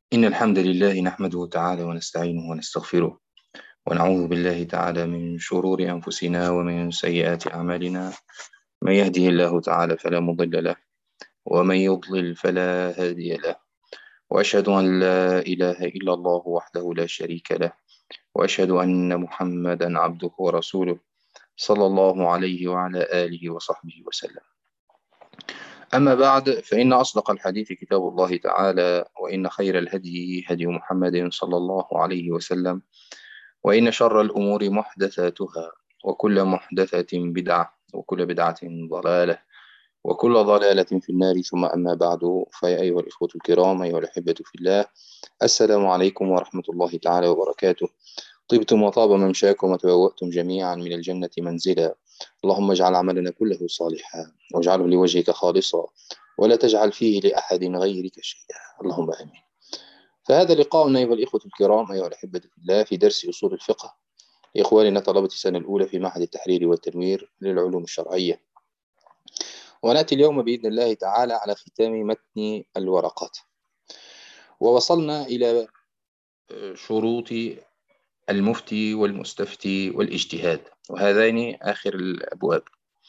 إن الحمد لله نحمده تعالى ونستعينه ونستغفره ونعوذ بالله تعالى من شرور أنفسنا ومن سيئات أعمالنا. من يهده الله تعالى فلا مضل له، ومن يضلل فلا هادي له. وأشهد أن لا إله إلا الله وحده لا شريك له، وأشهد أن محمدا عبده ورسوله صلى الله عليه وعلى آله وصحبه وسلم. أما بعد، فإن أصدق الحديث كتاب الله تعالى، وإن خير الهدي هدي محمد صلى الله عليه وسلم، وإن شر الأمور محدثاتها، وكل محدثة بدعة، وكل بدعة ضلالة، وكل ضلالة في النار. ثم أما بعد، فيا أيها الإخوة الكرام، أيها الأحبة في الله، السلام عليكم ورحمة الله تعالى وبركاته. طبتم وطاب ممشاكم وتبوأتم جميعا من الجنة منزلا. اللهم اجعل عملنا كله صالحا، واجعله لوجهك خالصا، ولا تجعل فيه لأحد غيرك شيئا، اللهم آمين. فهذا لقاؤنا أيها الإخوة الكرام، أيها الأحبة في الله، في درس أصول الفقه لإخواننا طلبة السنة الأولى في معهد التحرير والتنوير للعلوم الشرعية. ونأتي اليوم بإذن الله تعالى على ختام متن الورقات، ووصلنا إلى شروط المفتي والمستفتي والاجتهاد، وهذين آخر الأبواب.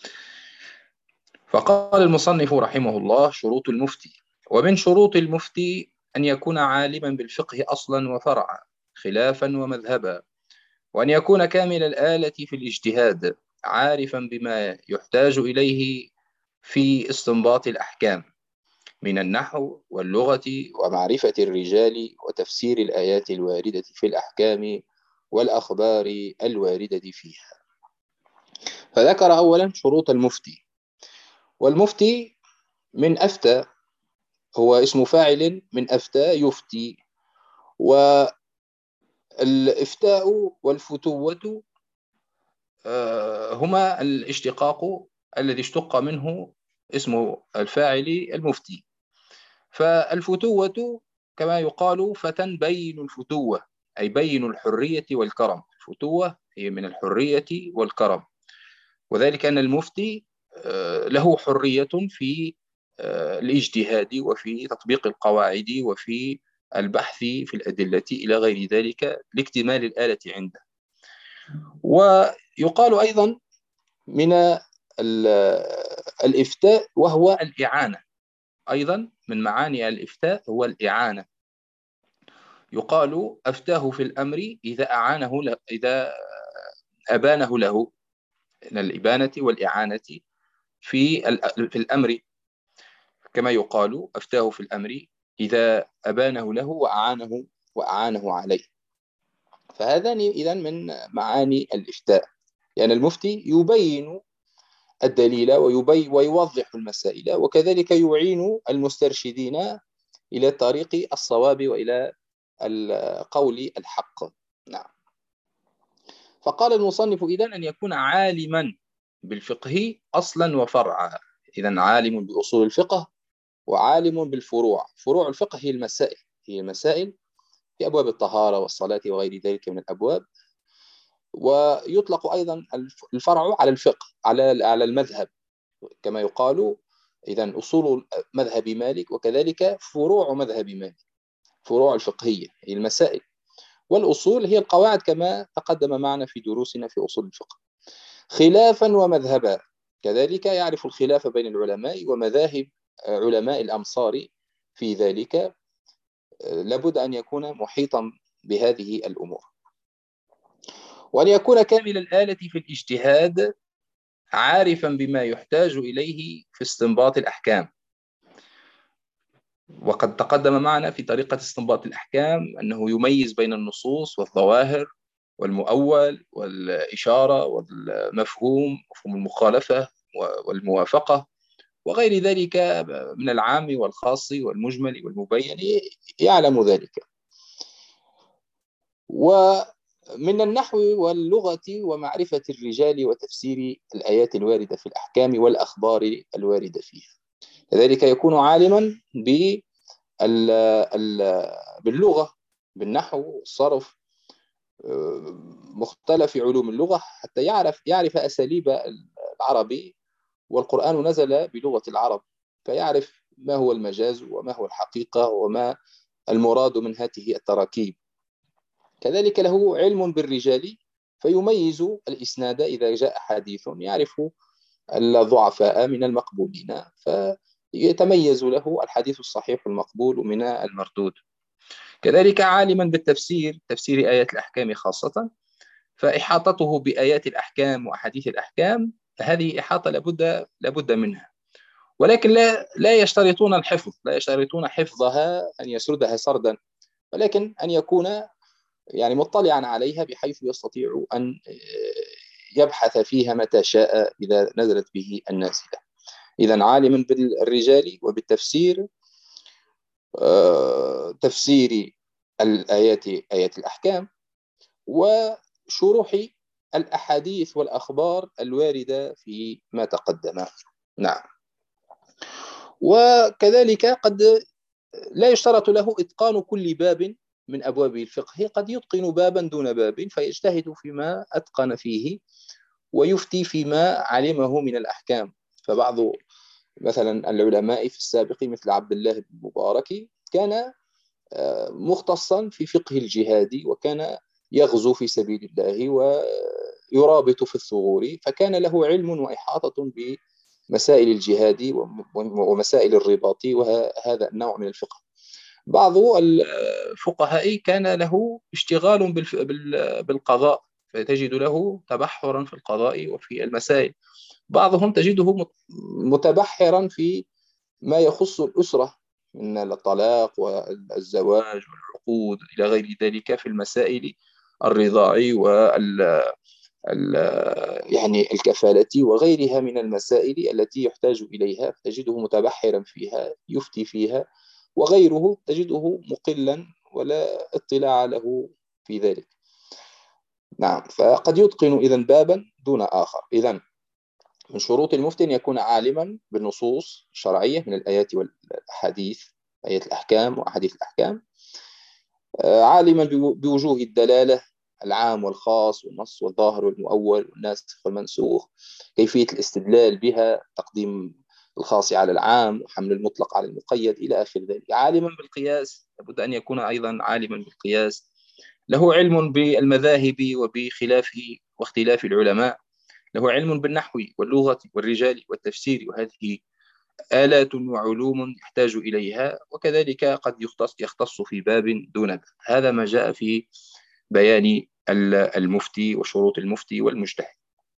فقال المصنف رحمه الله: شروط المفتي. ومن شروط المفتي أن يكون عالما بالفقه أصلا وفرعا، خلافا ومذهبا، وأن يكون كامل الآلة في الاجتهاد، عارفا بما يحتاج إليه في استنباط الأحكام من النحو واللغة، ومعرفة الرجال، وتفسير الآيات الواردة في الأحكام والأخبار الواردة فيها. فذكر أولا شروط المفتي. والمفتي من أفتى، هو اسم فاعل من أفتى يفتي. والإفتاء والفتوة هما الاشتقاق الذي اشتق منه اسم الفاعل المفتي. فالفتوة كما يقال فتى بين الفتوة، أي بين الحرية والكرم. الفتوة هي من الحرية والكرم، وذلك أن المفتي له حرية في الاجتهاد وفي تطبيق القواعد وفي البحث في الأدلة إلى غير ذلك لاكتمال الآلة عنده. ويقال أيضا من الإفتاء وهو الإعانة. أيضا من معاني الإفتاء هو الإعانة. يقال أفتاه في الأمر إذا أعانه له، إذا أبانه له، من الإبانة والإعانة في الأمر، كما يقال أفتاه في الأمر إذا أبانه له وأعانه عليه. فهذان إذن من معاني الإفتاء، يعني المفتي يبين الدليل ويوضح المسائل، وكذلك يعين المسترشدين إلى طريق الصواب وإلى القول الحق. نعم. فقال المصنف إذن أن يكون عالما بالفقه أصلا وفرعا. إذن عالم بأصول الفقه وعالم بالفروع. فروع الفقه هي المسائل في أبواب الطهارة والصلاة وغير ذلك من الأبواب. ويطلق أيضا الفرع على الفقه، على المذهب، كما يقال إذن أصول مذهب مالك، وكذلك فروع مذهب مالك، فروع الفقهية هي المسائل. والأصول هي القواعد كما تقدم معنا في دروسنا في أصول الفقه. خلافا ومذهبا، كذلك يعرف الخلاف بين العلماء ومذاهب علماء الأمصار في ذلك. لابد أن يكون محيطا بهذه الأمور. وأن يكون كامل الآلة في الاجتهاد، عارفا بما يحتاج إليه في استنباط الأحكام. وقد تقدم معنا في طريقة استنباط الأحكام أنه يميز بين النصوص والظواهر والمؤول والإشارة والمفهوم، مفهوم المخالفة والموافقة وغير ذلك من العام والخاص والمجمل والمبين، يعلم ذلك. ومن النحو واللغة ومعرفة الرجال وتفسير الآيات الواردة في الأحكام والأخبار الواردة فيها. لذلك يكون عالما باللغة، بالنحو والصرف، مختلف علوم اللغة، حتى يعرف أساليب العربي. والقرآن نزل بلغة العرب، فيعرف ما هو المجاز وما هو الحقيقة وما المراد من هذه التراكيب. كذلك له علم بالرجال فيميز الإسناد إذا جاء حديث، يعرف الضعفاء من المقبولين، فيتميز له الحديث الصحيح المقبول من المردود. كذلك عالما بالتفسير، تفسير آيات الأحكام خاصة، فإحاطته بآيات الأحكام وأحاديث الأحكام هذه إحاطة لابد منها، ولكن لا يشترطون الحفظ، لا يشترطون حفظها أن يسردها سردا، ولكن أن يكون يعني مطلعا عليها بحيث يستطيع أن يبحث فيها متى شاء إذا نزلت به النازلة. إذا عالما بالرجال وبالتفسير، تفسير آيات الأحكام، وشروح الأحاديث والأخبار الواردة في ما تقدم. نعم. وكذلك قد لا يشترط له إتقان كل باب من أبواب الفقه، قد يتقن بابا دون باب فيجتهد فيما أتقن فيه ويفتي فيما علمه من الأحكام. فبعض مثلا العلماء في السابق مثل عبد الله بن المبارك كان مختصا في فقه الجهاد، وكان يغزو في سبيل الله ويرابط في الثغور، فكان له علم وإحاطة بمسائل الجهاد ومسائل الرباط وهذا النوع من الفقه. بعض الفقهاء كان له اشتغال بالقضاء، فتجد له تبحرا في القضاء وفي المسائل. بعضهم تجده متبحرا في ما يخص الأسرة من الطلاق والزواج والعقود إلى غير ذلك، في المسائل الرضاع يعني الكفالة وغيرها من المسائل التي يحتاج إليها، تجده متبحرا فيها يفتي فيها، وغيره تجده مقلا ولا اطلاع له في ذلك. نعم، فقد يتقن إذن بابا دون آخر. إذن من شروط المفتي أن يكون عالما بالنصوص الشرعية من الآيات والأحاديث، آيات الأحكام وأحاديث الأحكام، عالما بوجوه الدلالة، العام والخاص والنص والظاهر والمؤول والناسخ والمنسوخ، كيفية الاستدلال بها، تقديم الخاص على العام وحمل المطلق على المقيد إلى آخر ذلك. عالما بالقياس، لابد أن يكون أيضا عالما بالقياس، له علم بالمذاهب وبخلافه واختلاف العلماء، له علم بالنحو واللغة والرجال والتفسير، وهذه آلات وعلوم يحتاج إليها، وكذلك قد يختص في باب دون باب. هذا ما جاء في بيان المفتي وشروط المفتي والمجتهد.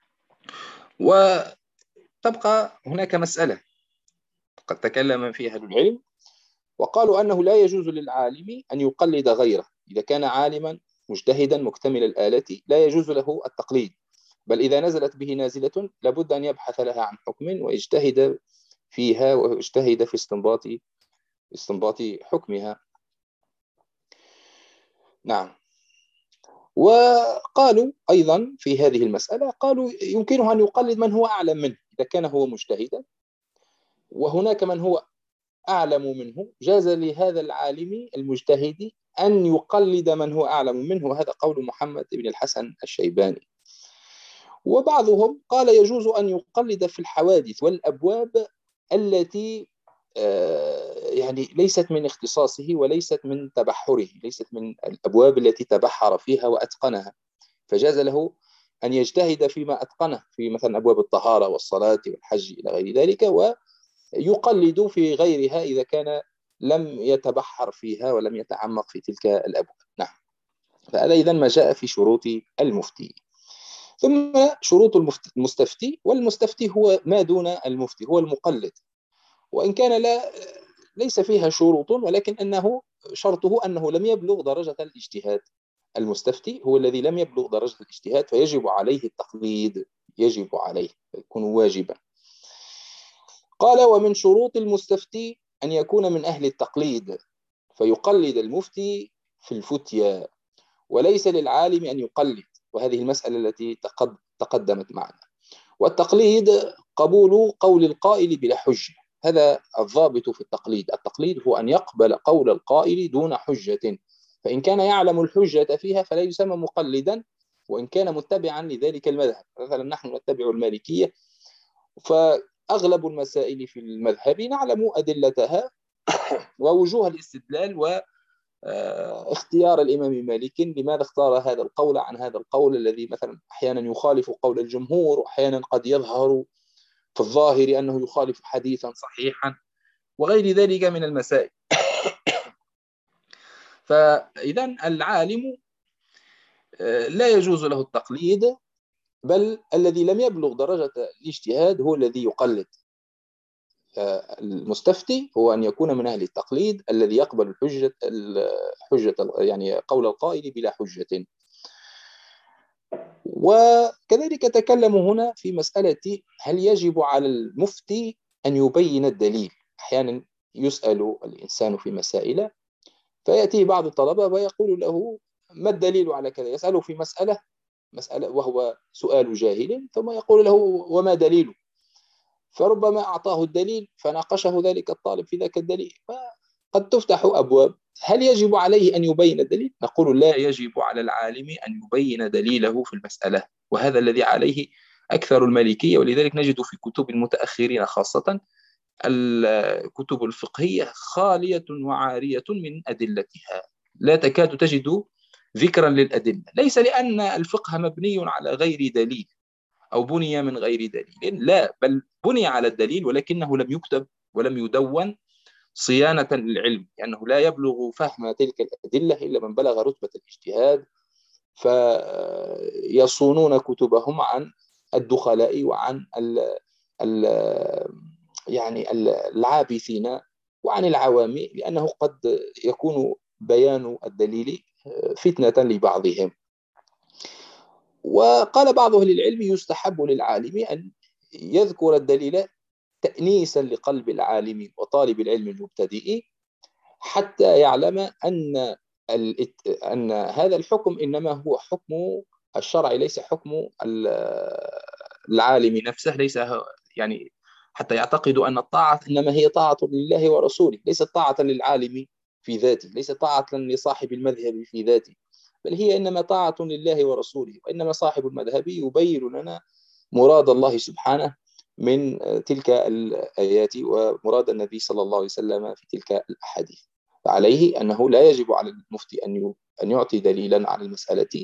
وتبقى هناك مسألة قد تكلم فيها أهل العلم وقالوا أنه لا يجوز للعالم أن يقلد غيره. إذا كان عالما مجتهدا مكتمل الآلة لا يجوز له التقليد، بل إذا نزلت به نازلة لابد أن يبحث لها عن حكم ويجتهد فيها ويجتهد في استنباط حكمها. نعم. وقالوا أيضا في هذه المسألة، قالوا يمكنه أن يقلد من هو أعلم منه إذا كان هو مجتهدا، وهناك من هو أعلم منه، جاز لهذا العالم المجتهد أن يقلد من هو أعلم منه، وهذا قول محمد بن الحسن الشيباني. وبعضهم قال يجوز أن يقلد في الحوادث والأبواب التي يعني ليست من اختصاصه وليست من تبحره، ليست من الأبواب التي تبحر فيها وأتقنها، فجاز له أن يجتهد فيما أتقنه في مثلا أبواب الطهارة والصلاة والحج إلى غير ذلك، ويقلد في غيرها إذا كان لم يتبحر فيها ولم يتعمق في تلك الأبواب. نعم. فهذا إذن ما جاء في شروط المفتي. ثم شروط المستفتي، والمستفتي هو ما دون المفتي، هو المقلد، وإن كان ليس فيها شروط، ولكن أنه شرطه أنه لم يبلغ درجة الاجتهاد. المستفتي هو الذي لم يبلغ درجة الاجتهاد فيجب عليه التقليد، يجب عليه، يكون واجبا. قال ومن شروط المستفتي أن يكون من أهل التقليد، فيقلد المفتي في الفتيا، وليس للعالم أن يقلد، وهذه المسألة التي تقدمت معنا. والتقليد قبول قول القائل بلا حجة، هذا الضابط في التقليد. التقليد هو أن يقبل قول القائل دون حجة، فإن كان يعلم الحجة فيها فلا يسمى مقلدا، وإن كان متبعا لذلك المذهب. مثلا نحن نتبع المالكية، فأغلب المسائل في المذهب نعلم أدلتها ووجوه الاستدلال اختيار الإمام مالك، لماذا اختار هذا القول عن هذا القول الذي مثلا أحيانا يخالف قول الجمهور، وأحيانا قد يظهر في الظاهر أنه يخالف حديثا صحيحا، وغير ذلك من المسائل. فإذا العالم لا يجوز له التقليد، بل الذي لم يبلغ درجة الاجتهاد هو الذي يقلد. المستفتي هو أن يكون من أهل التقليد الذي يقبل الحجة يعني قول القائل بلا حجة. وكذلك تكلموا هنا في مسألة هل يجب على المفتي أن يبين الدليل. أحيانا يسأل الإنسان في مسائل، فيأتي بعض الطلبة ويقول له ما الدليل على كذا، يسأله في مسألة وهو سؤال جاهل، ثم يقول له وما دليله، فربما أعطاه الدليل فناقشه ذلك الطالب في ذاك الدليل، فقد تفتح أبواب. هل يجب عليه أن يبين الدليل؟ نقول لا يجب على العالم أن يبين دليله في المسألة، وهذا الذي عليه أكثر المالكية. ولذلك نجد في كتب المتأخرين خاصة الكتب الفقهية خالية وعارية من أدلتها، لا تكاد تجد ذكرا للأدلة، ليس لأن الفقه مبني على غير دليل أو بني من غير دليل، لا، بل بني على الدليل ولكنه لم يكتب ولم يدون صيانة للعلم، لأنه لا يبلغ فهم تلك الأدلة إلا من بلغ رتبة الاجتهاد، فيصونون كتبهم عن الدخلاء وعن ال يعني العابثين وعن العوام، لأنه قد يكون بيان الدليل فتنة لبعضهم. وقال بعض أهل العلم يستحب للعالم أن يذكر الدليل تأنيسا لقلب العالم وطالب العلم المبتدئ، حتى يعلم أن هذا الحكم إنما هو حكم الشرع، ليس حكم العالم نفسه، ليس يعني حتى يعتقد أن الطاعة إنما هي طاعة لله ورسوله، ليست طاعة للعالم في ذاته، ليست طاعة لصاحب المذهب في ذاته، بل هي إنما طاعة لله ورسوله. وإنما صاحب المذهب يبين لنا مراد الله سبحانه من تلك الآيات ومراد النبي صلى الله عليه وسلم في تلك الأحاديث. فعليه أنه لا يجب على المفتي أن يعطي دليلا على المسألة،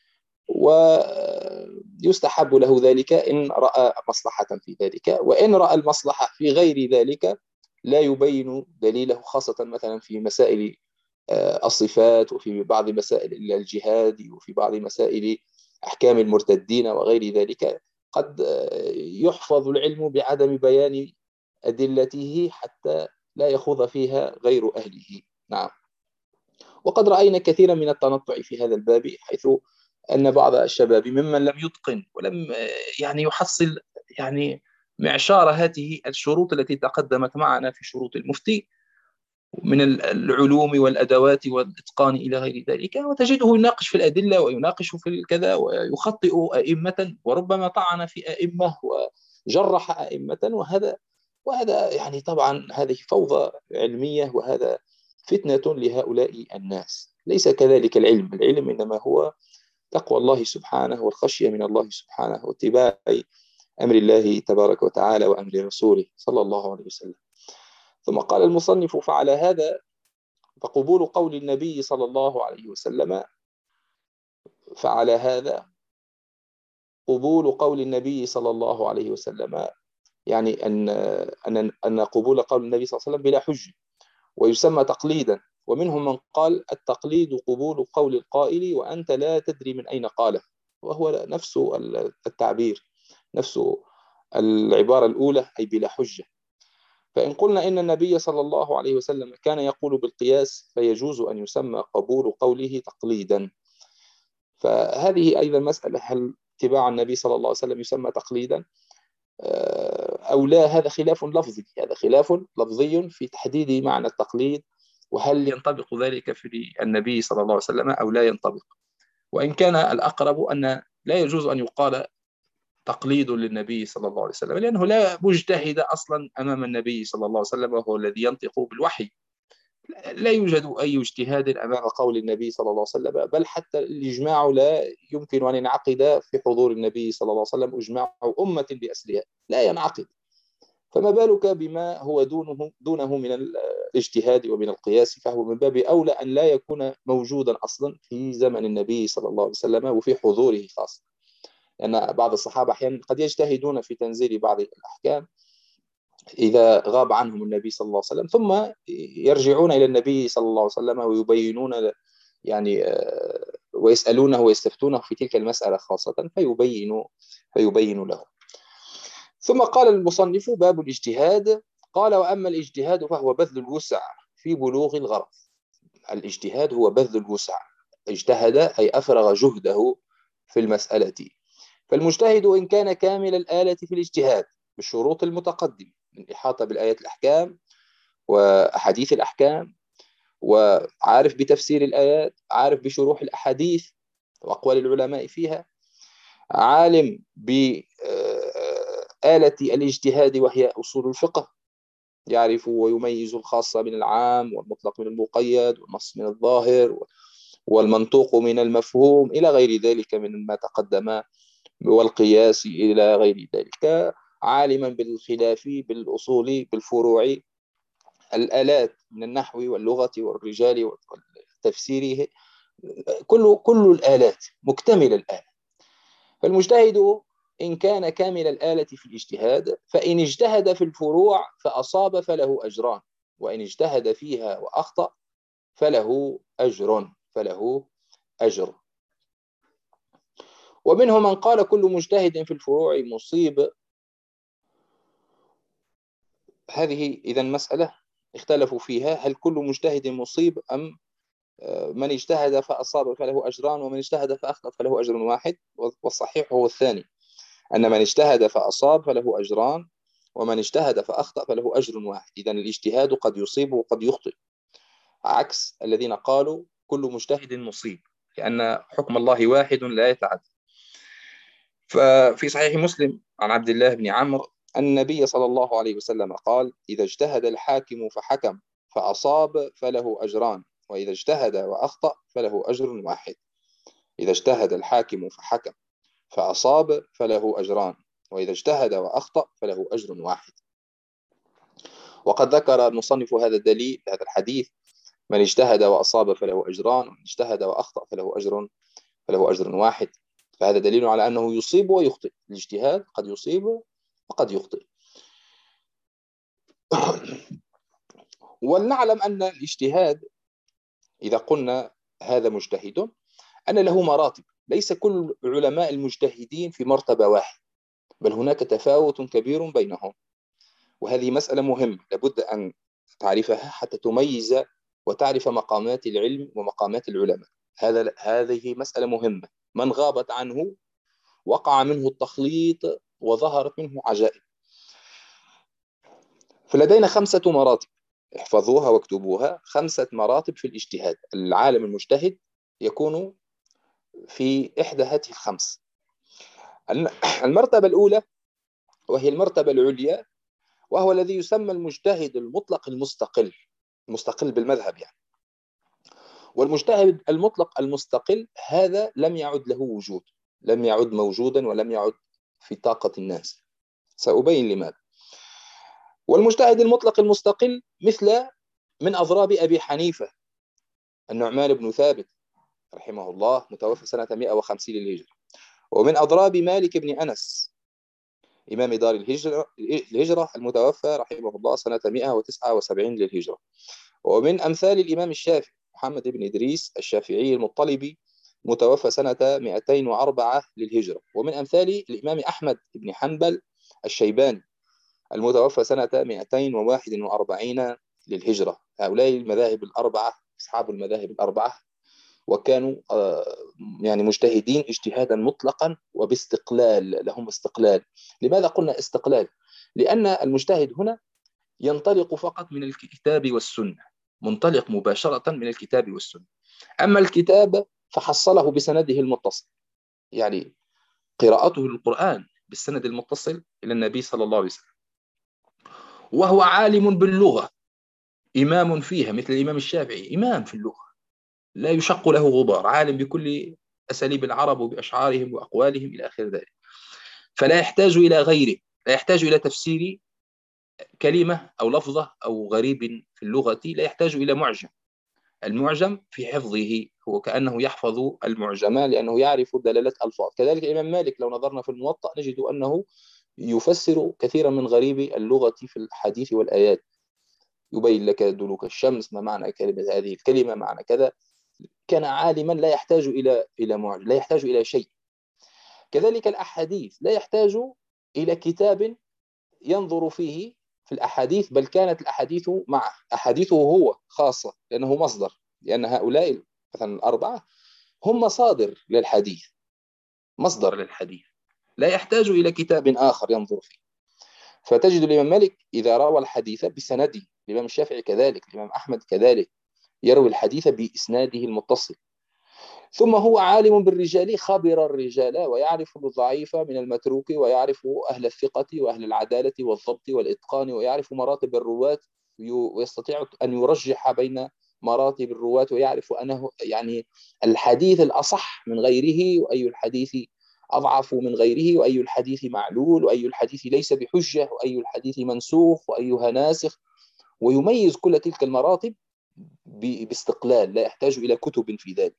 ويستحب له ذلك إن رأى مصلحة في ذلك، وإن رأى المصلحة في غير ذلك لا يبين دليله، خاصة مثلا في مسائل الصفات، وفي بعض مسائل الجهاد، وفي بعض مسائل أحكام المرتدين وغير ذلك. قد يحفظ العلم بعدم بيان أدلته حتى لا يخوض فيها غير أهله. نعم. وقد رأينا كثيرا من التنطع في هذا الباب، حيث أن بعض الشباب ممن لم يتقن ولم يعني يحصل يعني معشار هذه الشروط التي تقدمت معنا في شروط المفتي من العلوم والأدوات والإتقان إلى غير ذلك، وتجده يناقش في الأدلة ويناقش في الكذا ويخطئ أئمة، وربما طعن في أئمة وجرح أئمة، وهذا يعني طبعا هذه فوضى علمية، وهذا فتنة لهؤلاء الناس. ليس كذلك العلم إنما هو تقوى الله سبحانه والخشية من الله سبحانه واتباع أمر الله تبارك وتعالى وأمر رسوله صلى الله عليه وسلم. ثم قال المصنف فعلى هذا فقبول قول النبي صلى الله عليه وسلم، فعلى هذا قبول قول النبي صلى الله عليه وسلم، يعني أن قبول قول النبي صلى الله عليه وسلم بلا حجة ويسمى تقليدا. ومنهم من قال التقليد قبول قول القائل وأنت لا تدري من أين قاله، وهو نفس التعبير، نفس العبارة الأولى، أي بلا حجة. فإن قلنا إن النبي صلى الله عليه وسلم كان يقول بالقياس، فيجوز أن يسمى قبول قوله تقليدا. فهذه أيضا مسألة، هل اتباع النبي صلى الله عليه وسلم يسمى تقليدا أو لا؟ هذا خلاف لفظي، هذا خلاف لفظي في تحديد معنى التقليد، وهل ينطبق ذلك في النبي صلى الله عليه وسلم أو لا ينطبق. وإن كان الأقرب أن لا يجوز أن يقال تقليد للنبي صلى الله عليه وسلم، لأنه لا مجتهد أصلا أمام النبي صلى الله عليه وسلم، وهو الذي ينطق بالوحي. لا يوجد أي اجتهاد أمام قول النبي صلى الله عليه وسلم، بل حتى الإجماع لا يمكن أن ينعقد في حضور النبي صلى الله عليه وسلم، إجماع أمة بأسرها لا ينعقد، فما بالك بما هو دونه من الاجتهاد ومن القياس، فهو من باب أولى أن لا يكون موجودا أصلا في زمن النبي صلى الله عليه وسلم وفي حضوره خاصة، لأن يعني بعض الصحابة أحيانا قد يجتهدون في تنزيل بعض الأحكام إذا غاب عنهم النبي صلى الله عليه وسلم، ثم يرجعون إلى النبي صلى الله عليه وسلم ويبينون يعني ويسألونه ويستفتونه في تلك المسألة خاصة، فيبين له. ثم قال المصنف: باب الاجتهاد. قال: وأما الاجتهاد فهو بذل الوسع في بلوغ الغرض. الاجتهاد هو بذل الوسع، اجتهد أي أفرغ جهده في المسألة. فالمجتهد إن كان كامل الآلة في الاجتهاد بالشروط المتقدمة من إحاطة بالآيات الأحكام وأحاديث الأحكام، وعارف بتفسير الآيات، عارف بشروح الأحاديث وأقوال العلماء فيها، عالم بآلة الاجتهاد وهي أصول الفقه، يعرف ويميز الخاص من العام والمطلق من المقيد والنص من الظاهر والمنطوق من المفهوم إلى غير ذلك من ما تقدم، والقياس إلى غير ذلك، عالما بالخلاف بالأصول بالفروع، الآلات من النحو واللغة والرجال والتفسير، كل الآلات، مكتمل الآلة. فالمجتهد إن كان كامل الآلة في الاجتهاد، فإن اجتهد في الفروع فأصاب فله أجران، وإن اجتهد فيها وأخطأ فله أجر. ومنهم من قال: كل مجتهد في الفروع مصيب. هذه إذن مسألة اختلفوا فيها، هل كل مجتهد مصيب أم من اجتهد فأصاب فله أجران ومن اجتهد فأخطأ فله أجر واحد؟ والصحيح هو الثاني، أن من اجتهد فأصاب فله أجران، ومن اجتهد فأخطأ فله أجر واحد. إذن الاجتهاد قد يصيب وقد يخطئ، عكس الذين قالوا كل مجتهد مصيب، لأن حكم الله واحد لا يتعدى. ففي صحيح مسلم عن عبد الله بن عمرو أن النبي صلى الله عليه وسلم قال: إذا اجتهد الحاكم فحكم فأصاب فله أجران، وإذا اجتهد وأخطأ فله أجر واحد. إذا اجتهد الحاكم فحكم فأصاب فله أجران، وإذا اجتهد وأخطأ فله أجر واحد. وقد ذكر المصنف هذا الدليل، هذا الحديث: من اجتهد وأصاب فله أجران، ومن اجتهد وأخطأ فله أجر واحد. فهذا دليل على أنه يصيب ويخطئ، الاجتهاد قد يصيب وقد يخطئ. ولنعلم أن الاجتهاد إذا قلنا هذا مجتهد أن له مراتب، ليس كل علماء المجتهدين في مرتبة واحد، بل هناك تفاوت كبير بينهم. وهذه مسألة مهمة لابد أن تعرفها حتى تميز وتعرف مقامات العلم ومقامات العلماء. هذه مسألة مهمة. من غابت عنه وقع منه التخليط وظهرت منه عجائب. فلدينا 5 مراتب، احفظوها واكتبوها: 5 مراتب في الاجتهاد. العالم المجتهد يكون في إحدى هذه ال5. المرتبة الأولى وهي المرتبة العليا، وهو الذي يسمى المجتهد المطلق المستقل، مستقل بالمذهب يعني. والمجتهد المطلق المستقل هذا لم يعد له وجود، لم يعد موجودا ولم يعد في طاقة الناس، سأبين لماذا. والمجتهد المطلق المستقل مثل من أضراب أبي حنيفة النعمان بن ثابت رحمه الله، متوفى سنة 150 للهجرة. ومن أضراب مالك بن أنس إمام دار الهجرة المتوفى رحمه الله سنة 179 للهجرة. ومن أمثال الإمام الشافعي محمد بن إدريس الشافعي المطلبي، متوفى سنة 204 للهجرة. ومن أمثال الإمام أحمد بن حنبل الشيباني المتوفى سنة 241 للهجرة. هؤلاء المذاهب الأربعة أصحاب المذاهب الأربعة، وكانوا يعني مجتهدين اجتهادا مطلقا وباستقلال، لهم استقلال. لماذا قلنا استقلال؟ لأن المجتهد هنا ينطلق فقط من الكتاب والسنة، منطلق مباشرة من الكتاب والسنة. أما الكتاب فحصله بسنده المتصل، يعني قراءته للقرآن بالسند المتصل إلى النبي صلى الله عليه وسلم. وهو عالم باللغة، إمام فيها مثل الإمام الشافعي، إمام في اللغة لا يشق له غبار، عالم بكل أساليب العرب وبأشعارهم وأقوالهم إلى آخر ذلك. فلا يحتاج إلى غيره، لا يحتاج إلى تفسير كلمة أو لفظة أو غريب في اللغة لا يحتاج إلى معجم. المعجم في حفظه هو كأنه يحفظ المعجم لأنه يعرف دلالة ألفاظ. كذلك الإمام مالك لو نظرنا في الموطأ نجد أنه يفسر كثيرا من غريب اللغة في الحديث والآيات، يبين لك دلوك الشمس، ما معنى كلمة هذه الكلمة، معنى كذا. كان عالما لا يحتاج إلى معجم، لا يحتاج إلى شيء. كذلك الأحاديث لا يحتاج إلى كتاب ينظر فيه في الأحاديث، بل كانت الأحاديث معه، أحاديثه هو خاصة، لأنه مصدر، لأن هؤلاء مثلا الأربعة هم مصادر للحديث، مصدر للحديث، لا يحتاج إلى كتاب آخر ينظر فيه. فتجد الإمام مالك إذا روى الحديث بسنده، الإمام الشافعي كذلك، الإمام أحمد كذلك، يروي الحديث بإسناده المتصل. ثم هو عالم بالرجال، خبر الرجال ويعرف الضعيف من المتروك، ويعرف أهل الثقة وأهل العدالة والضبط والإتقان، ويعرف مراتب الرواة، ويستطيع أن يرجح بين مراتب الرواة، ويعرف أنه يعني الحديث الأصح من غيره، وأي الحديث أضعف من غيره، وأي الحديث معلول، وأي الحديث ليس بحجة، وأي الحديث منسوخ، وأيها ناسخ. ويميز كل تلك المراتب باستقلال، لا يحتاج إلى كتب في ذلك.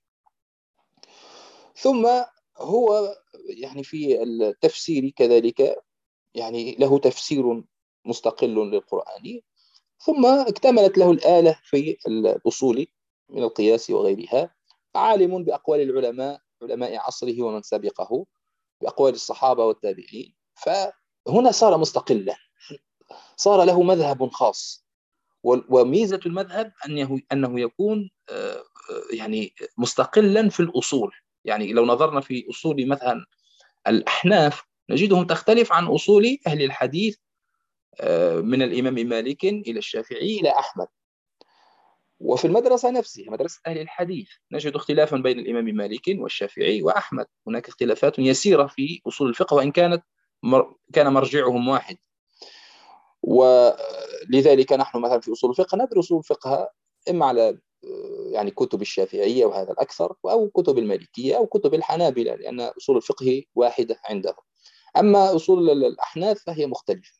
ثم هو يعني في التفسير كذلك يعني له تفسير مستقل للقرآن. ثم اكتملت له الآلة في الأصول من القياس وغيرها، عالم بأقوال العلماء، علماء عصره ومن سبقه، بأقوال الصحابة والتابعين. فهنا صار مستقلا، صار له مذهب خاص. وميزة المذهب أنه يكون يعني مستقلا في الأصول. يعني لو نظرنا في أصول مثلا الأحناف نجدهم تختلف عن أصول أهل الحديث، من الإمام مالك إلى الشافعي إلى أحمد. وفي المدرسة نفسها، مدرسة أهل الحديث، نجد اختلافا بين الإمام مالك والشافعي وأحمد. هناك اختلافات يسيرة في أصول الفقه، وإن كان مرجعهم واحد. ولذلك نحن مثلا في أصول الفقه ندرس الفقه إما على يعني كتب الشافعية وهذا الأكثر، أو كتب المالكية أو كتب الحنابلة، لأن أصول الفقه واحدة عندهم. أما أصول الأحناف فهي مختلفة.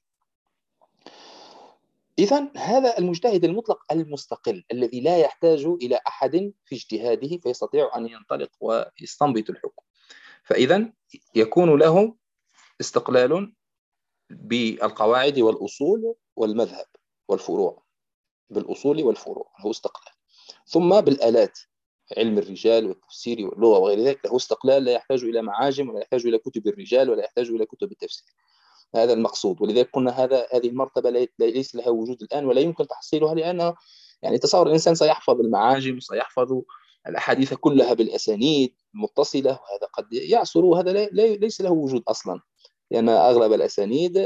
إذن هذا المجتهد المطلق المستقل الذي لا يحتاج إلى أحد في اجتهاده، فيستطيع أن ينطلق ويستنبط الحكم. فإذا يكون له استقلال بالقواعد والأصول والمذهب والفروع، بالأصول والفروع له استقلال. ثم بالآلات، علم الرجال والتفسير واللغة وغير ذلك، له استقلال، لا يحتاج إلى معاجم، ولا يحتاج إلى كتب الرجال، ولا يحتاج إلى كتب التفسير. هذا المقصود. ولذلك قلنا هذه المرتبة ليس لها وجود الآن، ولا يمكن تحصيلها، لأنه يعني تصور الإنسان سيحفظ المعاجم، سيحفظ الأحاديث كلها بالأسانيد المتصلة، وهذا قد يعصر، وهذا ليس له وجود أصلا، لأن أغلب الأسانيد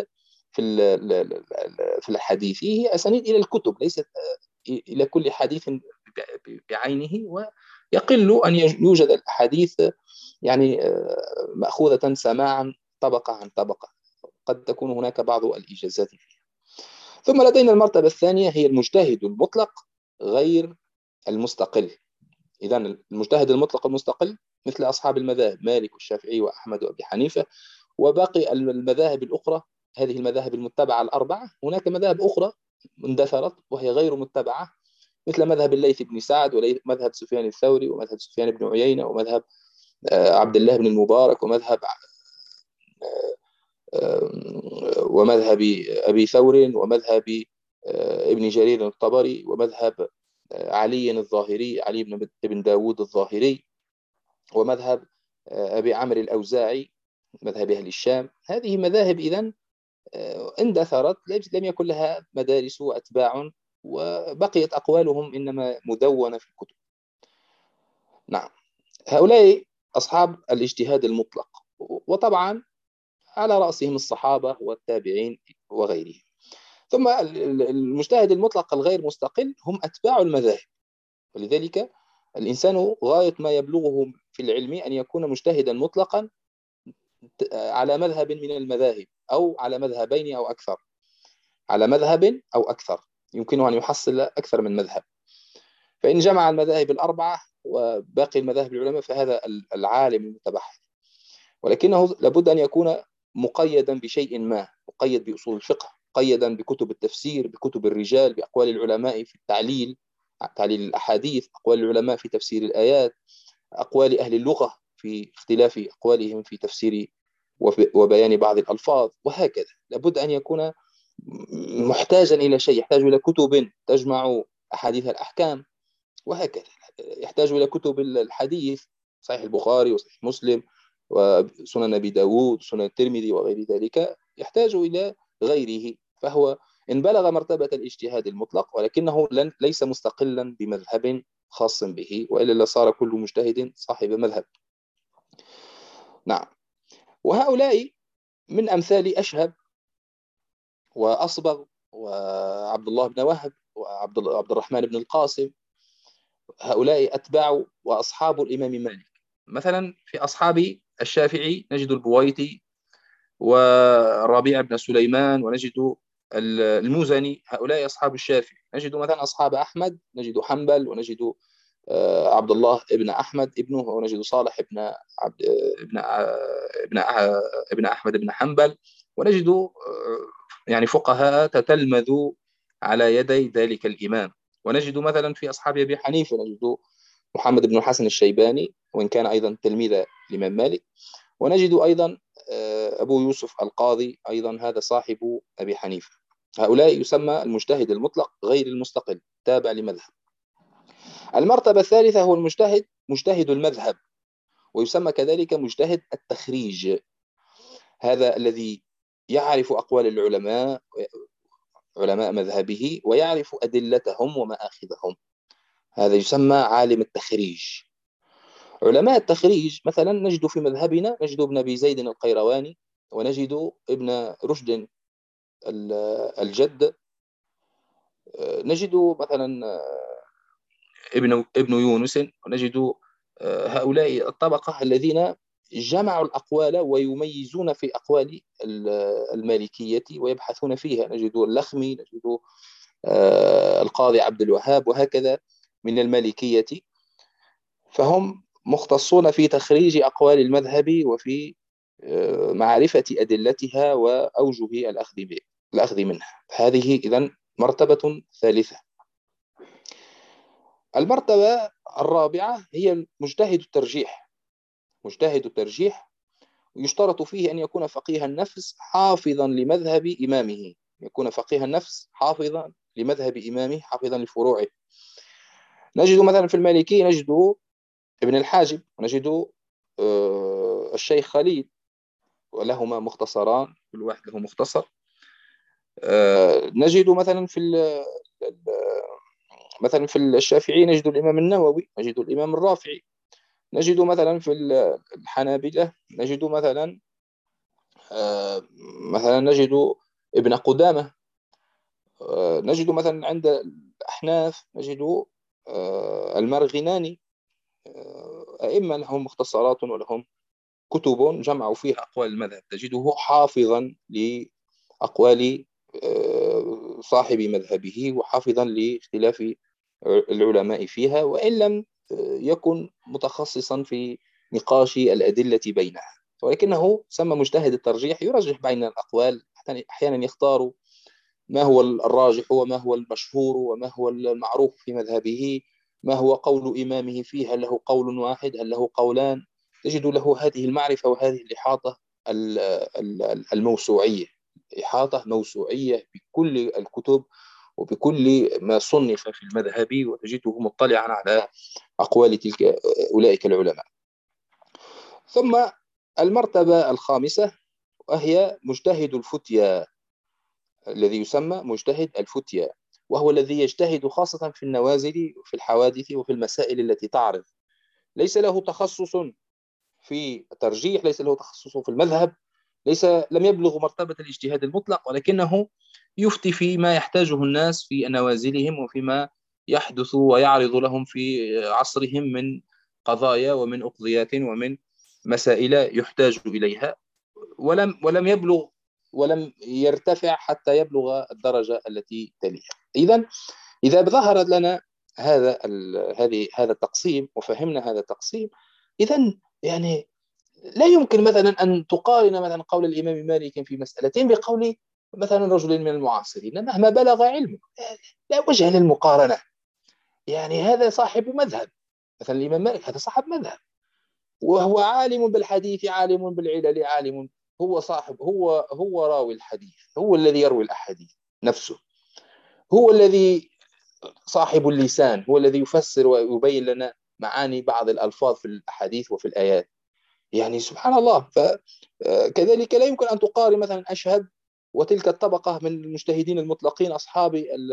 في الحديث هي أسانيد إلى الكتب، ليست إلى كل حديث بعينه. ويقل أن يوجد الأحاديث يعني مأخوذة سماعا طبقة عن طبقة، قد تكون هناك بعض الإجازات فيها. ثم لدينا المرتبة الثانية، هي المجتهد المطلق غير المستقل. إذا المجتهد المطلق المستقل مثل أصحاب المذاهب مالك والشافعي وأحمد وأبي حنيفة وباقي المذاهب الأخرى، هذه المذاهب المتبعة الأربعة. هناك مذاهب أخرى اندثرت وهي غير متبعة، مثل مذهب الليث بن سعد، ومذهب سفيان الثوري، ومذهب سفيان بن عيينة، ومذهب عبد الله بن المبارك، ومذهب أبي ثور، ومذهب ابن جرير الطبري، ومذهب علي الظاهري، علي بن داود الظاهري، ومذهب أبي عمرو الأوزاعي، مذهب أهل الشام. هذه مذاهب إذن اندثرت، لم يكن لها مدارس وأتباع، وبقيت أقوالهم إنما مدونة في الكتب. نعم، هؤلاء أصحاب الاجتهاد المطلق، وطبعا على رأسهم الصحابة والتابعين وغيرهم. ثم المجتهد المطلق الغير مستقل هم أتباع المذاهب. ولذلك الإنسان غاية ما يبلغه في العلم أن يكون مجتهدا مطلقا على مذهب من المذاهب، أو على مذهبين أو أكثر، على مذهب أو أكثر، يمكنه أن يحصل أكثر من مذهب. فإن جمع المذاهب الأربعة وباقي المذاهب العلماء فهذا العالم المتبحر. ولكنه لابد أن يكون مقيدا بشيء ما، مقيد بأصول الفقه، مقيدا بكتب التفسير، بكتب الرجال، بأقوال العلماء في التعليل، تعليل الأحاديث، أقوال العلماء في تفسير الآيات، أقوال أهل اللغة في اختلاف أقوالهم في تفسير وبيان بعض الألفاظ، وهكذا. لابد أن يكون محتاجا إلى شيء، يحتاج إلى كتب تجمع أحاديث الأحكام، وهكذا. يحتاج إلى كتب الحديث، صحيح البخاري وصحيح مسلم وسنن أبي داود سنن الترمذي وغير ذلك، يحتاج إلى غيره. فهو إن بلغ مرتبة الاجتهاد المطلق، ولكنه ليس مستقلا بمذهب خاص به، وإلا لصار كل مجتهد صاحب مذهب. نعم. وهؤلاء من أمثال أشهب وأصبغ وعبد الله بن وهب وعبد الرحمن بن القاسم، هؤلاء أتباع وأصحاب الإمام مالك. مثلا في أصحاب الشافعي نجد البويطي والربيع بن سليمان، ونجد المزني، هؤلاء أصحاب الشافعي. نجد مثلا أصحاب أحمد، نجد حنبل، ونجد عبد الله ابن أحمد ابنه، ونجد صالح ابن عبد ابن ابن ابن أحمد بن حنبل، ونجد يعني فقهاء تتلمذوا على يدي ذلك الإمام. ونجد مثلا في أصحاب أبي حنيفة نجد محمد بن الحسن الشيباني، وإن كان أيضا تلميذ الإمام مالك. ونجد أيضا أبو يوسف القاضي، أيضا هذا صاحب أبي حنيفة. هؤلاء يسمى المجتهد المطلق غير المستقل، تابع لمذهب. المرتبة الثالثة هو المجتهد مجتهد المذهب، ويسمى كذلك مجتهد التخريج. هذا الذي يعرف أقوال العلماء، علماء مذهبه، ويعرف أدلتهم ومآخذهم، هذا يسمى عالم التخريج. علماء التخريج مثلا نجد في مذهبنا، نجد ابن أبي زيد القيرواني، ونجد ابن رشد الجد، نجد مثلا ابن يونس، ونجد هؤلاء الطبقة الذين جمعوا الأقوال ويميزون في أقوال المالكية ويبحثون فيها. نجد اللخمي، نجد القاضي عبد الوهاب، وهكذا من المالكية. فهم مختصون في تخريج أقوال المذهب وفي معرفة أدلتها وأوجه الأخذ منها. هذه إذن مرتبة ثالثة. المرتبة الرابعة هي مجتهد الترجيح. مجتهد الترجيح يشترط فيه أن يكون فقيه النفس حافظا لمذهب إمامه، يكون فقيه النفس حافظا لمذهب إمامه، حافظا لفروعه. نجد مثلا في المالكي نجد ابن الحاجب، ونجد الشيخ خليل، ولهما مختصران، كل واحد له مختصر. نجد مثلا في الشافعي نجد الإمام النووي، نجد الإمام الرافعي. نجد مثلا في الحنابلة نجد مثلا نجد ابن قدامة. نجد مثلا عند الأحناف نجد المرغناني. أئمة لهم مختصرات ولهم كتب جمعوا فيها أقوال المذهب، تجده حافظا لأقوال صاحب مذهبه، وحافظا لاختلاف العلماء فيها، وإن لم يكن متخصصا في نقاش الأدلة بينها، ولكنه سمى مجتهد الترجيح، يرجح بين الأقوال، أحيانا يختار ما هو الراجح وما هو المشهور وما هو المعروف في مذهبه، ما هو قول إمامه فيه، هل له قول واحد، هل له قولان. تجد له هذه المعرفة وهذه الإحاطة الموسوعية، إحاطة موسوعية بكل الكتب وبكل ما صنف في المذهب، وتجده مطلعا على أقوال أولئك العلماء. ثم المرتبة الخامسة وهي مجتهد الفتيا، الذي يسمى مجتهد الفتيا، وهو الذي يجتهد خاصة في النوازل وفي الحوادث وفي المسائل التي تعرض. ليس له تخصص في الترجيح، ليس له تخصص في المذهب، لم يبلغ مرتبة الاجتهاد المطلق، ولكنه يفتي فيما يحتاجه الناس في نوازلهم وفيما يحدث ويعرض لهم في عصرهم من قضايا ومن أقضيات ومن مسائل يحتاج إليها، ولم يرتفع حتى يبلغ الدرجة التي تليها. إذا ظهر لنا هذا التقسيم وفهمنا هذا التقسيم، إذن يعني لا يمكن مثلا أن تقارن مثلا قول الإمام مالك في مسألتين بقول مثلا رجل من المعاصرين مهما بلغ علمه لا وجه للمقارنة. يعني هذا صاحب مذهب، مثلا الإمام مالك هذا صاحب مذهب، وهو عالم بالحديث، عالم بالعلل، عالم، هو صاحب، هو راوي الحديث، هو الذي يروي الأحاديث نفسه، هو الذي صاحب اللسان، هو الذي يفسر ويبين لنا معاني بعض الألفاظ في الأحاديث وفي الآيات. يعني سبحان الله. فكذلك لا يمكن أن تقارن مثلا أشهب وتلك الطبقة من المجتهدين المطلقين أصحاب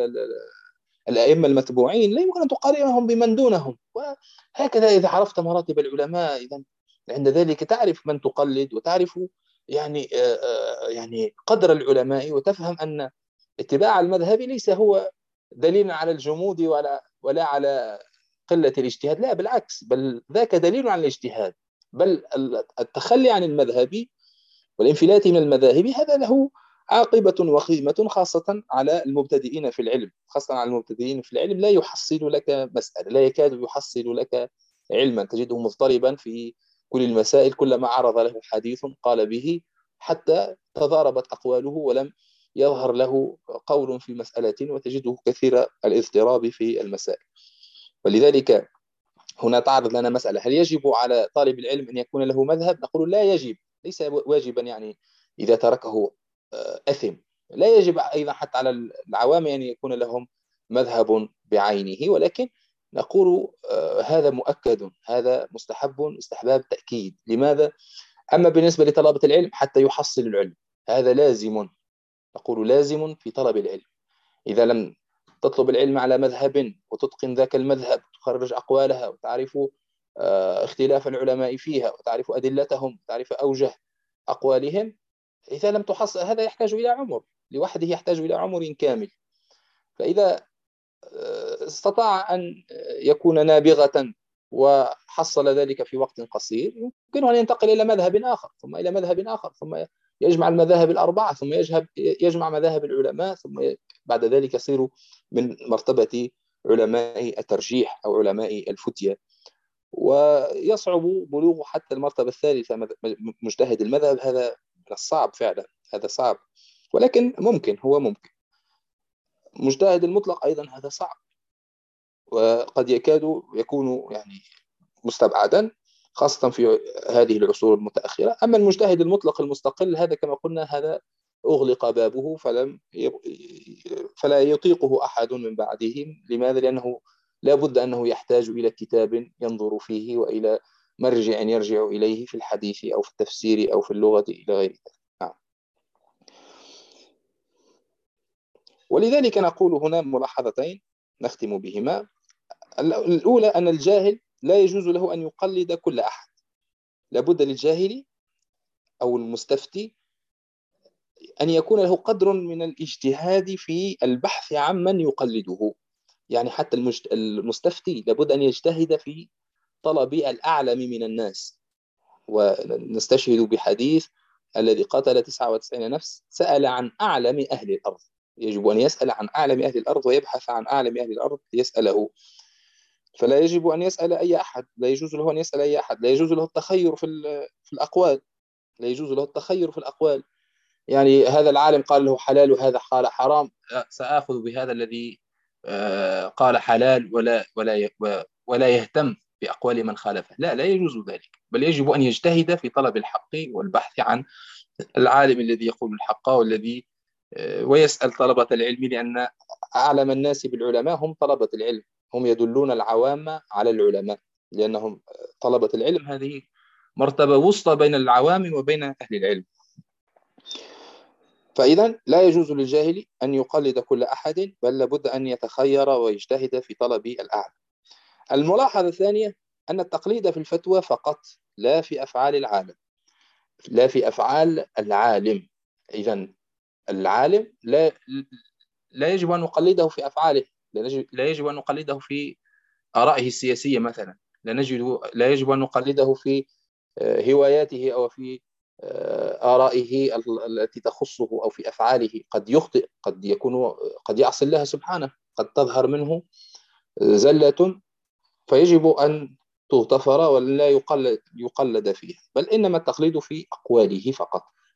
الأئمة المتبوعين، لا يمكن أن تقارنهم بمن دونهم. وهكذا إذا عرفت مراتب العلماء، إذا عند ذلك تعرف من تقلد، وتعرف يعني يعني قدر العلماء، وتفهم أن اتباع المذهب ليس هو دليل على الجمود ولا على قلة الاجتهاد، لا بالعكس، بل ذاك دليل على الاجتهاد. بل التخلي عن المذهب والانفلات من المذاهب هذا له عاقبة وخيمة، خاصة على المبتدئين في العلم. خاصة على المبتدئين في العلم لا يحصل لك مسألة، لا يكاد يحصل لك علما، تجده مضطربا في كل المسائل، كلما عرض له حديث قال به، حتى تضاربت أقواله ولم يظهر له قول في مسألة، وتجده كثير الاضطراب في المسائل. ولذلك هنا تعرض لنا مسألة: هل يجب على طالب العلم أن يكون له مذهب؟ نقول لا يجب، ليس واجبا يعني إذا تركه أثم. لا يجب أيضا حتى على العوام أن يكون لهم مذهب بعينه، ولكن نقول هذا مؤكد، هذا مستحب استحباب تأكيد. لماذا؟ أما بالنسبة لطلبة العلم حتى يحصل العلم هذا لازم، نقول لازم في طلب العلم. إذا لم تطلب العلم على مذهب وتتقن ذاك المذهب، تخرج أقوالها، وتعرف اختلاف العلماء فيها، وتعرف أدلتهم، وتعرف أوجه أقوالهم، إذا لم تحصل هذا يحتاج إلى عمر، لوحده يحتاج إلى عمر كامل. فإذا استطاع أن يكون نابغة وحصل ذلك في وقت قصير، يمكنه أن ينتقل إلى مذهب آخر، ثم إلى مذهب آخر، ثم يجمع المذاهب الأربعة، ثم يجمع مذاهب العلماء، ثم بعد ذلك يصير من مرتبة علماء الترجيح أو علماء الفتية، ويصعب بلوغ حتى المرتبة الثالثة مجتهد المذهب. هذا من الصعب فعلا، هذا صعب، ولكن ممكن، هو ممكن. مجتهد المطلق أيضا هذا صعب، وقد يكاد يكون يعني مستبعدا، خاصة في هذه العصور المتأخرة. أما المجتهد المطلق المستقل هذا كما قلنا هذا أغلق بابه، فلا يطيقه أحد من بعدهم. لماذا؟ لأنه لا بد أنه يحتاج إلى كتاب ينظر فيه، وإلى مرجع يرجع إليه في الحديث أو في التفسير أو في اللغة إلى غير ذلك. نعم. ولذلك نقول هنا ملاحظتين نختم بهما. الأولى أن الجاهل لا يجوز له أن يقلد كل أحد، لابد للجاهل أو المستفتي أن يكون له قدر من الاجتهاد في البحث عمن يقلده. يعني حتى المستفتي لابد أن يجتهد في طلب الأعلم من الناس. ونستشهد بحديث: الذي قتل 99 نفس سأل عن أعلم أهل الأرض. يجب أن يسأل عن أعلم أهل الأرض، ويبحث عن أعلم أهل الأرض يسأله. فلا يجب أن يسأل أي أحد، لا يجوز له أن يسأل أي أحد، لا يجوز له التخير في الأقوال، لا يجوز له التخير في الأقوال. يعني هذا العالم قال له حلال وهذا قال حرام، سآخذ بهذا الذي قال حلال، ولا يهتم بأقوال من خالفه. لا، لا يجوز ذلك، بل يجب أن يجتهد في طلب الحق والبحث عن العالم الذي يقول الحق، والذي ويسأل طلبة العلم، لأن أعلم الناس بالعلماء هم طلبة العلم، هم يدلون العوام على العلماء، لأنهم طلبة العلم هذه مرتبة وسطى بين العوام وبين أهل العلم. فإذا لا يجوز للجاهل أن يقلد كل أحد، بل لابد أن يتخير ويجتهد في طلب الأعلى. الملاحظة الثانية أن التقليد في الفتوى فقط، لا في أفعال العالم، لا في أفعال العالم. إذا العالم لا يجب أن نقلده في أفعاله، لا يجب أن نقلده في آرائه السياسية مثلا، لا يجب أن نقلده في هواياته أو في آرائه التي تخصه أو في أفعاله. قد يخطئ، قد يعصي الله سبحانه، قد تظهر منه زلة، فيجب أن تغتفر ولا يقلد فيها، بل إنما التقليد في أقواله فقط.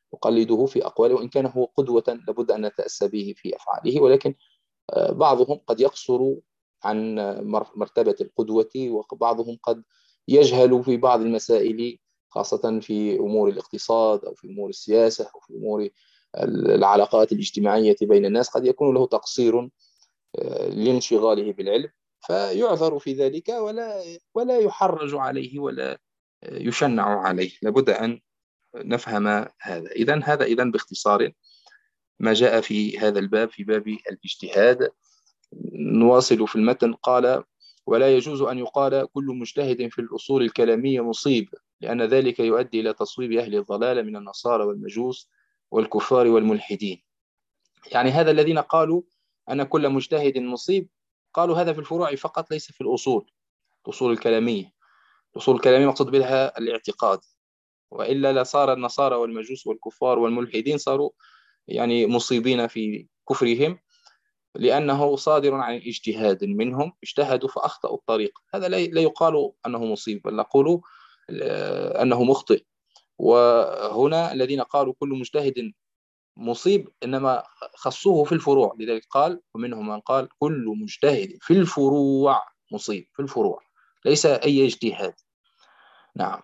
نقلده في أقواله، وإن كان هو قدوة لابد أن نتأسى به في أفعاله، ولكن بعضهم قد يقصر عن مرتبة القدوة، وبعضهم قد يجهل في بعض المسائل، خاصة في أمور الاقتصاد أو في أمور السياسة أو في أمور العلاقات الاجتماعية بين الناس، قد يكون له تقصير لانشغاله بالعلم، فيعذر في ذلك ولا يحرج عليه ولا يشنع عليه. لابد أن نفهم هذا. هذا باختصار ما جاء في هذا الباب، في باب الاجتهاد. نواصل في المتن. قال: ولا يجوز أن يقال كل مجتهد في الأصول الكلامية مصيب، لأن ذلك يؤدي إلى تصويب أهل الضلال من النصارى والمجوس والكفار والملحدين. يعني هذا الذين قالوا أن كل مجتهد مصيب، قالوا هذا في الفروع فقط، ليس في الأصول الكلامية. الأصول الكلامية مقصود بها الاعتقاد، وإلا لصار النصارى والمجوس والكفار والملحدين صاروا يعني مصيبين في كفرهم، لأنه صادر عن اجتهاد منهم، اجتهدوا فأخطأوا الطريق. هذا لا يقال أنه مصيب، بل نقول أنه مخطئ. وهنا الذين قالوا كل مجتهد مصيب إنما خصوه في الفروع، لذلك قال: ومنهم من قال كل مجتهد في الفروع مصيب، في الفروع، ليس أي اجتهاد. نعم.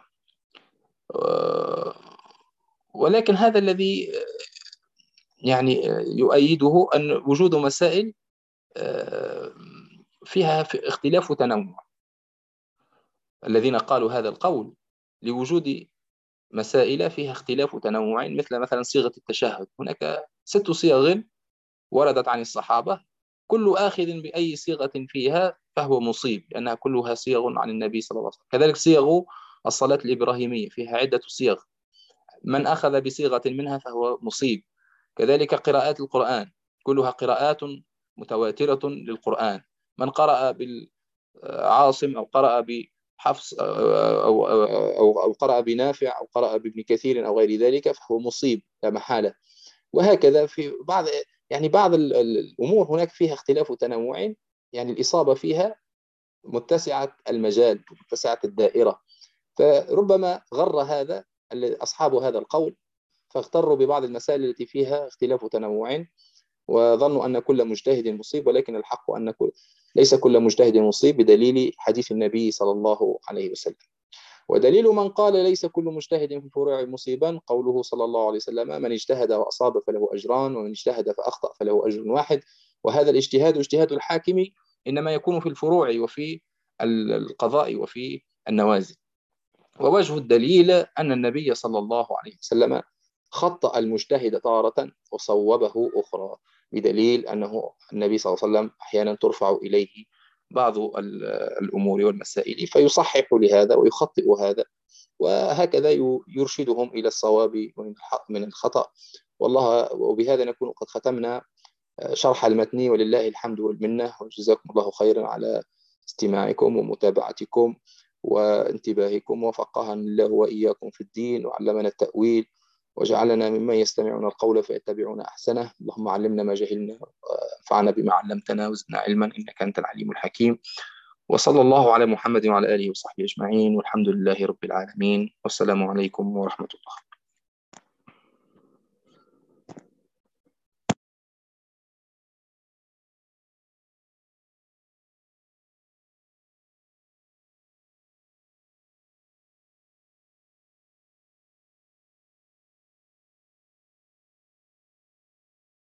ولكن هذا الذي يعني يؤيده أن وجود مسائل فيها اختلاف وتنوع. الذين قالوا هذا القول لوجود مسائل فيها اختلاف وتنوع، مثلا صيغة التشهد. هناك 6 صيغ وردت عن الصحابة، كل آخذ بأي صيغة فيها فهو مصيب، لأنها كلها صيغ عن النبي صلى الله عليه وسلم. كذلك صيغ الصلاة الإبراهيمية فيها عدة صيغ، من أخذ بصيغة منها فهو مصيب. كذلك قراءات القرآن كلها قراءات متواترة للقرآن، من قرأ بالعاصم أو قرأ بحفص أو قرأ بنافع أو قرأ بابن كثير أو غير ذلك فهو مصيب لا محالة. وهكذا في بعض الأمور هناك فيها اختلاف وتنوع، يعني الإصابة فيها متسعة المجال، متسعة الدائرة، فربما غر هذا أصحاب هذا القول فاغتروا ببعض المسائل التي فيها اختلاف وتنوع، وظنوا أن كل مجتهد مصيب، ولكن الحق أن ليس كل مجتهد مصيب، بدليل حديث النبي صلى الله عليه وسلم. ودليل من قال ليس كل مجتهد في الفروع مصيبا قوله صلى الله عليه وسلم: من اجتهد وأصاب فله أجران، ومن اجتهد فأخطأ فله أجر واحد. وهذا الاجتهاد اجتهاد الحاكم إنما يكون في الفروع وفي القضاء وفي النوازل. ووجه الدليل أن النبي صلى الله عليه وسلم خطأ المجتهد تارة وصوبه أخرى، بدليل أنه النبي صلى الله عليه وسلم أحيانا ترفع إليه بعض الأمور والمسائل فيصحح لهذا ويخطئ هذا، وهكذا يرشدهم إلى الصواب من الخطأ. والله، وبهذا نكون قد ختمنا شرح المتن، ولله الحمد والمنة، وجزاكم الله خيرا على استماعكم ومتابعتكم وانتباهكم، وفقهنا الله وإياكم في الدين، وعلمنا التأويل، وجعلنا ممن يستمعون القول فيتبعون أحسنه. اللهم علمنا ما جهلنا، وانفعنا بما علمتنا، وزدنا علما إنك أنت العليم الحكيم. وصلى الله على محمد وعلى آله وصحبه أجمعين، والحمد لله رب العالمين، والسلام عليكم ورحمة الله.